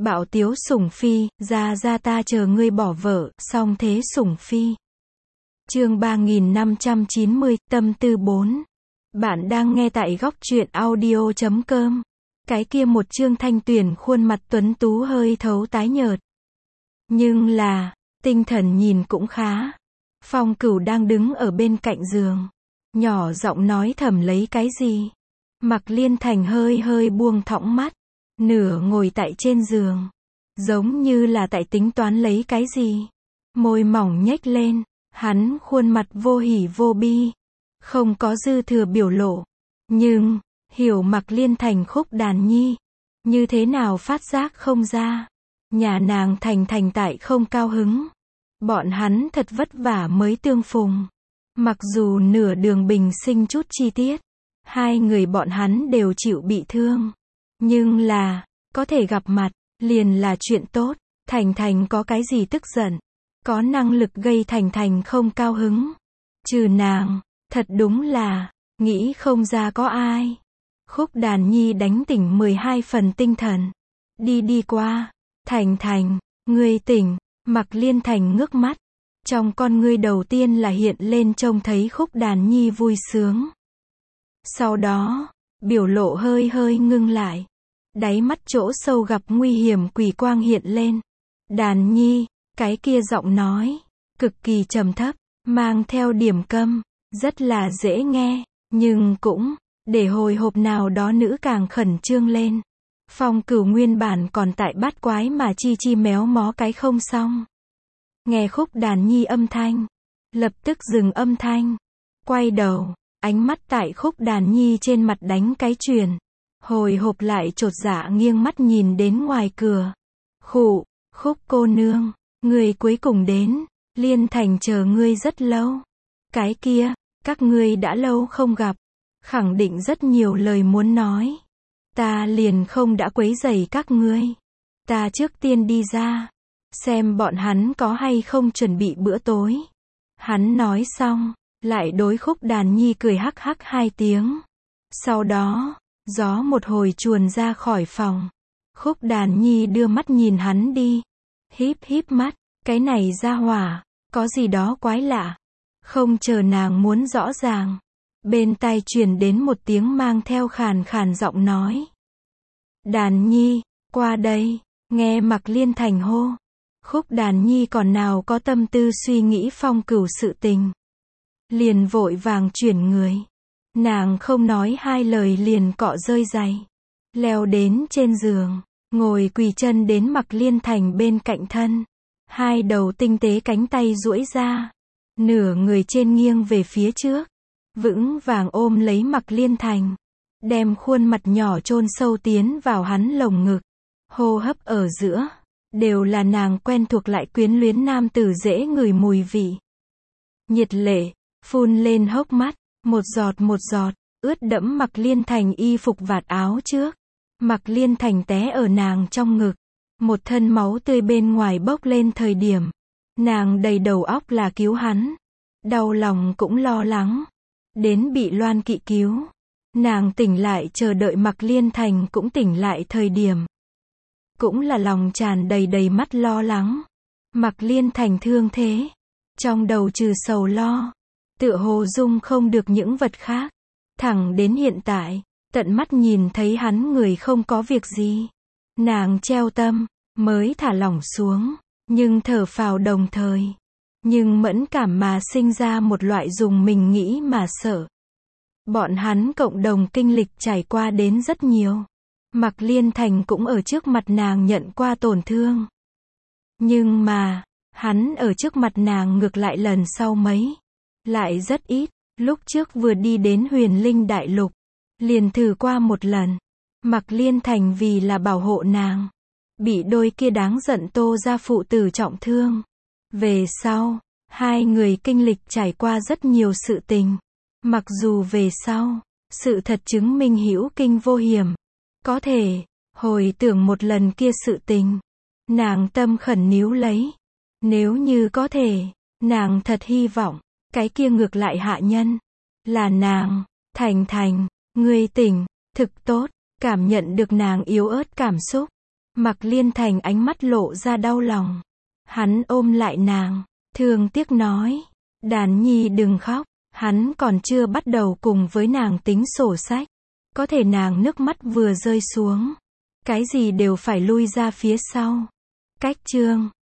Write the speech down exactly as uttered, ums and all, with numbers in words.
Bạo tiếu sủng phi, ra ra ta chờ ngươi bỏ vợ, song thế sủng phi. Chương ba nghìn năm trăm chín mươi, tâm tư bốn. Bạn đang nghe tại góc truyện audio chấm com. Cái kia một Trương Thanh Tuyền khuôn mặt tuấn tú hơi thấu tái nhợt. Nhưng là, tinh thần nhìn cũng khá. Phong Cửu đang đứng ở bên cạnh giường. Nhỏ giọng nói thầm lấy cái gì. Mạc Liên Thành hơi hơi buông thõng mắt. Nửa ngồi tại trên giường. Giống như là tại tính toán lấy cái gì. Môi mỏng nhếch lên. Hắn khuôn mặt vô hỉ vô bi. Không có dư thừa biểu lộ. Nhưng, hiểu Mạc Liên Thành Khúc Đàn Nhi. Như thế nào phát giác không ra. Nhà nàng Thành Thành tại không cao hứng. Bọn hắn thật vất vả mới tương phùng. Mặc dù nửa đường bình sinh chút chi tiết. Hai người bọn hắn đều chịu bị thương. Nhưng là, có thể gặp mặt, liền là chuyện tốt. Thành Thành có cái gì tức giận. Có năng lực gây Thành Thành không cao hứng. Trừ nàng, thật đúng là, nghĩ không ra có ai. Khúc Đàn Nhi đánh tỉnh mười hai phần tinh thần. Đi đi qua. Thành Thành, ngươi tỉnh. Mạc Liên Thành ngước mắt. Trong con ngươi đầu tiên là hiện lên trông thấy Khúc Đàn Nhi vui sướng. Sau đó, biểu lộ hơi hơi ngưng lại. Đáy mắt chỗ sâu gặp nguy hiểm quỷ quang hiện lên. Đàn Nhi, cái kia giọng nói, cực kỳ trầm thấp, mang theo điểm câm, rất là dễ nghe, nhưng cũng, để hồi hộp nào đó nữ càng khẩn trương lên. Phong Cửu nguyên bản còn tại bát quái mà chi chi méo mó cái không xong. Nghe Khúc Đàn Nhi âm thanh, lập tức dừng âm thanh, quay đầu, ánh mắt tại Khúc Đàn Nhi trên mặt đánh cái chuyền. Hồi hộp lại chột dạ nghiêng mắt nhìn đến ngoài cửa. Khụ, Khúc cô nương, người cuối cùng đến, Liên Thành chờ ngươi rất lâu. Cái kia, các ngươi đã lâu không gặp, khẳng định rất nhiều lời muốn nói. Ta liền không đã quấy rầy các ngươi. Ta trước tiên đi ra, xem bọn hắn có hay không chuẩn bị bữa tối. Hắn nói xong, lại đối Khúc Đàn Nhi cười hắc hắc hai tiếng. Sau đó, gió một hồi chuồn ra khỏi phòng. Khúc Đàn Nhi đưa mắt nhìn hắn đi. Híp híp mắt, cái này ra hỏa, có gì đó quái lạ. Không chờ nàng muốn rõ ràng. Bên tai truyền đến một tiếng mang theo khàn khàn giọng nói. Đàn Nhi, qua đây, nghe Mạc Liên Thành hô. Khúc Đàn Nhi còn nào có tâm tư suy nghĩ Phong Cửu sự tình. Liền vội vàng chuyển người. Nàng không nói hai lời liền cọ rơi giày. Leo đến trên giường, ngồi quỳ chân đến Mạc Liên Thành bên cạnh thân. Hai đầu tinh tế cánh tay duỗi ra. Nửa người trên nghiêng về phía trước. Vững vàng ôm lấy Mạc Liên Thành. Đem khuôn mặt nhỏ chôn sâu tiến vào hắn lồng ngực. Hô hấp ở giữa. Đều là nàng quen thuộc lại quyến luyến nam tử dễ ngửi mùi vị. Nhiệt lệ, phun lên hốc mắt. Một giọt một giọt, ướt đẫm Mạc Liên Thành y phục vạt áo trước. Mạc Liên Thành té ở nàng trong ngực. Một thân máu tươi bên ngoài bốc lên thời điểm. Nàng đầy đầu óc là cứu hắn. Đau lòng cũng lo lắng. Đến bị Loan Kỵ cứu. Nàng tỉnh lại chờ đợi Mạc Liên Thành cũng tỉnh lại thời điểm. Cũng là lòng tràn đầy đầy mắt lo lắng. Mạc Liên Thành thương thế. Trong đầu trừ sầu lo. Tựa hồ dung không được những vật khác. Thẳng đến hiện tại, tận mắt nhìn thấy hắn người không có việc gì. Nàng treo tâm, mới thả lỏng xuống, nhưng thở phào đồng thời. Nhưng mẫn cảm mà sinh ra một loại dùng mình nghĩ mà sợ. Bọn hắn cộng đồng kinh lịch trải qua đến rất nhiều. Mạc Liên Thành cũng ở trước mặt nàng nhận qua tổn thương. Nhưng mà, hắn ở trước mặt nàng ngược lại lần sau mấy. Lại rất ít, lúc trước vừa đi đến Huyền Linh Đại Lục. Liền thử qua một lần. Mạc Liên Thành vì là bảo hộ nàng. Bị đôi kia đáng giận Tô gia phụ tử trọng thương. Về sau, hai người kinh lịch trải qua rất nhiều sự tình. Mặc dù về sau, sự thật chứng minh hữu kinh vô hiểm. Có thể, hồi tưởng một lần kia sự tình. Nàng tâm khẩn níu lấy. Nếu như có thể, nàng thật hy vọng. Cái kia ngược lại hạ nhân. Là nàng, Thành Thành, ngươi tỉnh, thực tốt, cảm nhận được nàng yếu ớt cảm xúc. Mạc Liên Thành ánh mắt lộ ra đau lòng. Hắn ôm lại nàng, thương tiếc nói, Đàn Nhi đừng khóc, hắn còn chưa bắt đầu cùng với nàng tính sổ sách. Có thể nàng nước mắt vừa rơi xuống, cái gì đều phải lui ra phía sau. Cách chương